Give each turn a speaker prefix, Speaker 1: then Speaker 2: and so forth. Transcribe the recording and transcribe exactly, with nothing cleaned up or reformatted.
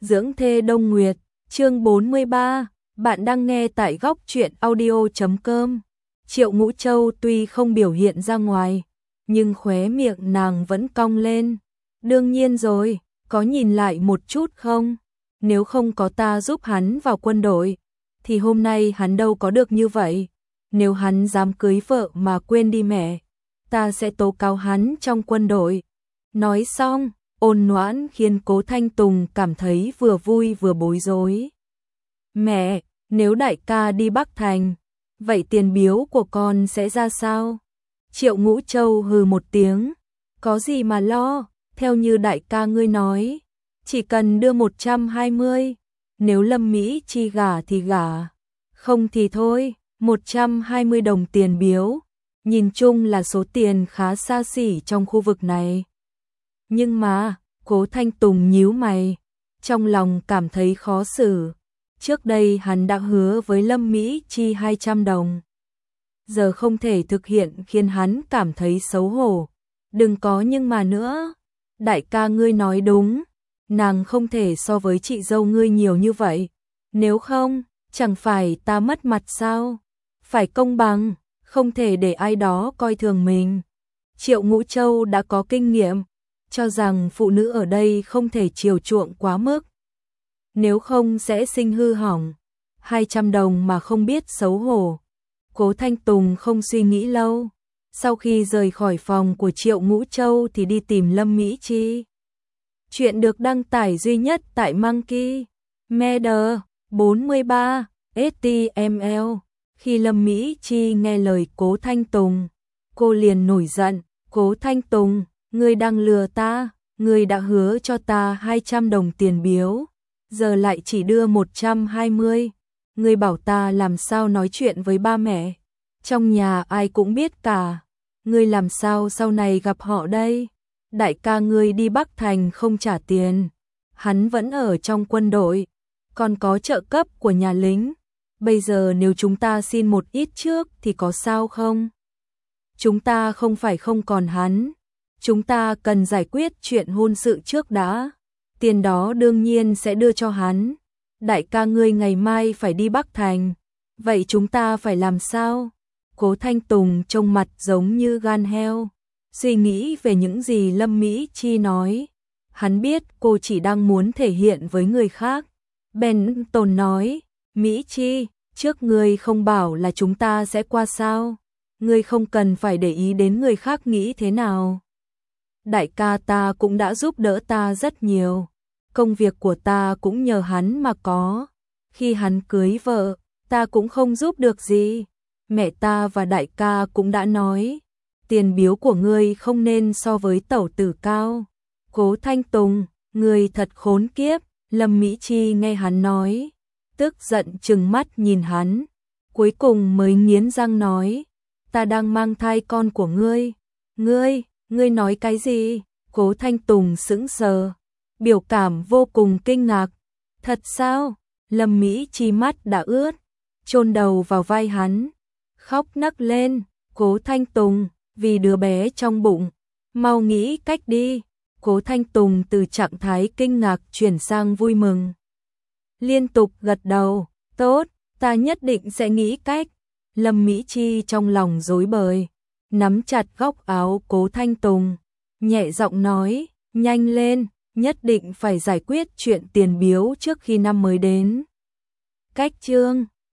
Speaker 1: Dưỡng thê Đông Nguyệt, chương bốn mươi ba, bạn đang nghe tại góc truyện audio chấm com. Triệu Ngũ Châu tuy không biểu hiện ra ngoài, nhưng khóe miệng nàng vẫn cong lên. Đương nhiên rồi, có nhìn lại một chút không? Nếu không có ta giúp hắn vào quân đội, thì hôm nay hắn đâu có được như vậy. Nếu hắn dám cưới vợ mà quên đi mẹ, ta sẽ tố cáo hắn trong quân đội. Nói xong, ôn nhoãn khiến Cố Thanh Tùng cảm thấy vừa vui vừa bối rối. Mẹ, nếu đại ca đi Bắc Thành, vậy tiền biếu của con sẽ ra sao? Triệu Ngũ Châu hừ một tiếng, có gì mà lo, theo như đại ca ngươi nói, chỉ cần đưa một trăm hai mươi, nếu Lâm Mỹ Chi gả thì gả, không thì thôi. Một trăm hai mươi đồng tiền biếu, nhìn chung là số tiền khá xa xỉ trong khu vực này. Nhưng mà, Cố Thanh Tùng nhíu mày, trong lòng cảm thấy khó xử. Trước đây hắn đã hứa với Lâm Mỹ Chi hai trăm đồng. Giờ không thể thực hiện khiến hắn cảm thấy xấu hổ. Đừng có nhưng mà nữa. Đại ca ngươi nói đúng, nàng không thể so với chị dâu ngươi nhiều như vậy. Nếu không, chẳng phải ta mất mặt sao? Phải công bằng, không thể để ai đó coi thường mình. Triệu Ngũ Châu đã có kinh nghiệm, cho rằng phụ nữ ở đây không thể chiều chuộng quá mức. Nếu không sẽ sinh hư hỏng. hai trăm đồng mà không biết xấu hổ. Cố Thanh Tùng không suy nghĩ lâu. Sau khi rời khỏi phòng của Triệu Ngũ Châu thì đi tìm Lâm Mỹ Chi. Chuyện được đăng tải duy nhất tại Monkey Media bốn mươi ba ét tê em lờ. Khi Lâm Mỹ Chi nghe lời Cố Thanh Tùng, cô liền nổi giận. Cố Thanh Tùng, ngươi đang lừa ta, ngươi đã hứa cho ta hai trăm đồng tiền biếu, giờ lại chỉ đưa một trăm hai mươi. Ngươi bảo ta làm sao nói chuyện với ba mẹ, trong nhà ai cũng biết cả. Ngươi làm sao sau này gặp họ đây? Đại ca ngươi đi Bắc Thành không trả tiền, hắn vẫn ở trong quân đội, còn có trợ cấp của nhà lính. Bây giờ nếu chúng ta xin một ít trước thì có sao không? Chúng ta không phải không còn hắn. Chúng ta cần giải quyết chuyện hôn sự trước đã. Tiền đó đương nhiên sẽ đưa cho hắn. Đại ca ngươi ngày mai phải đi Bắc Thành. Vậy chúng ta phải làm sao? Cố Thanh Tùng trông mặt giống như gan heo. Suy nghĩ về những gì Lâm Mỹ Chi nói. Hắn biết cô chỉ đang muốn thể hiện với người khác. Ben Tồn nói, Mỹ Chi, trước ngươi không bảo là chúng ta sẽ qua sao? Ngươi không cần phải để ý đến người khác nghĩ thế nào. Đại ca ta cũng đã giúp đỡ ta rất nhiều. Công việc của ta cũng nhờ hắn mà có. Khi hắn cưới vợ, ta cũng không giúp được gì. Mẹ ta và đại ca cũng đã nói, tiền biếu của ngươi không nên so với tẩu tử cao. Cố Thanh Tùng, ngươi thật khốn kiếp. Lâm Mỹ Chi nghe hắn nói, tức giận trừng mắt nhìn hắn, cuối cùng mới nghiến răng nói, ta đang mang thai con của ngươi. Ngươi, ngươi nói cái gì? Cố Thanh Tùng sững sờ, biểu cảm vô cùng kinh ngạc. Thật sao? Lâm Mỹ Chi mắt đã ướt, chôn đầu vào vai hắn, khóc nấc lên. Cố Thanh Tùng, vì đứa bé trong bụng, mau nghĩ cách đi. Cố Thanh Tùng từ trạng thái kinh ngạc chuyển sang vui mừng, liên tục gật đầu, tốt, ta nhất định sẽ nghĩ cách. Lâm Mỹ Chi trong lòng rối bời, nắm chặt góc áo Cố Thanh Tùng, nhẹ giọng nói, nhanh lên, nhất định phải giải quyết chuyện tiền biếu trước khi năm mới đến. Cách chương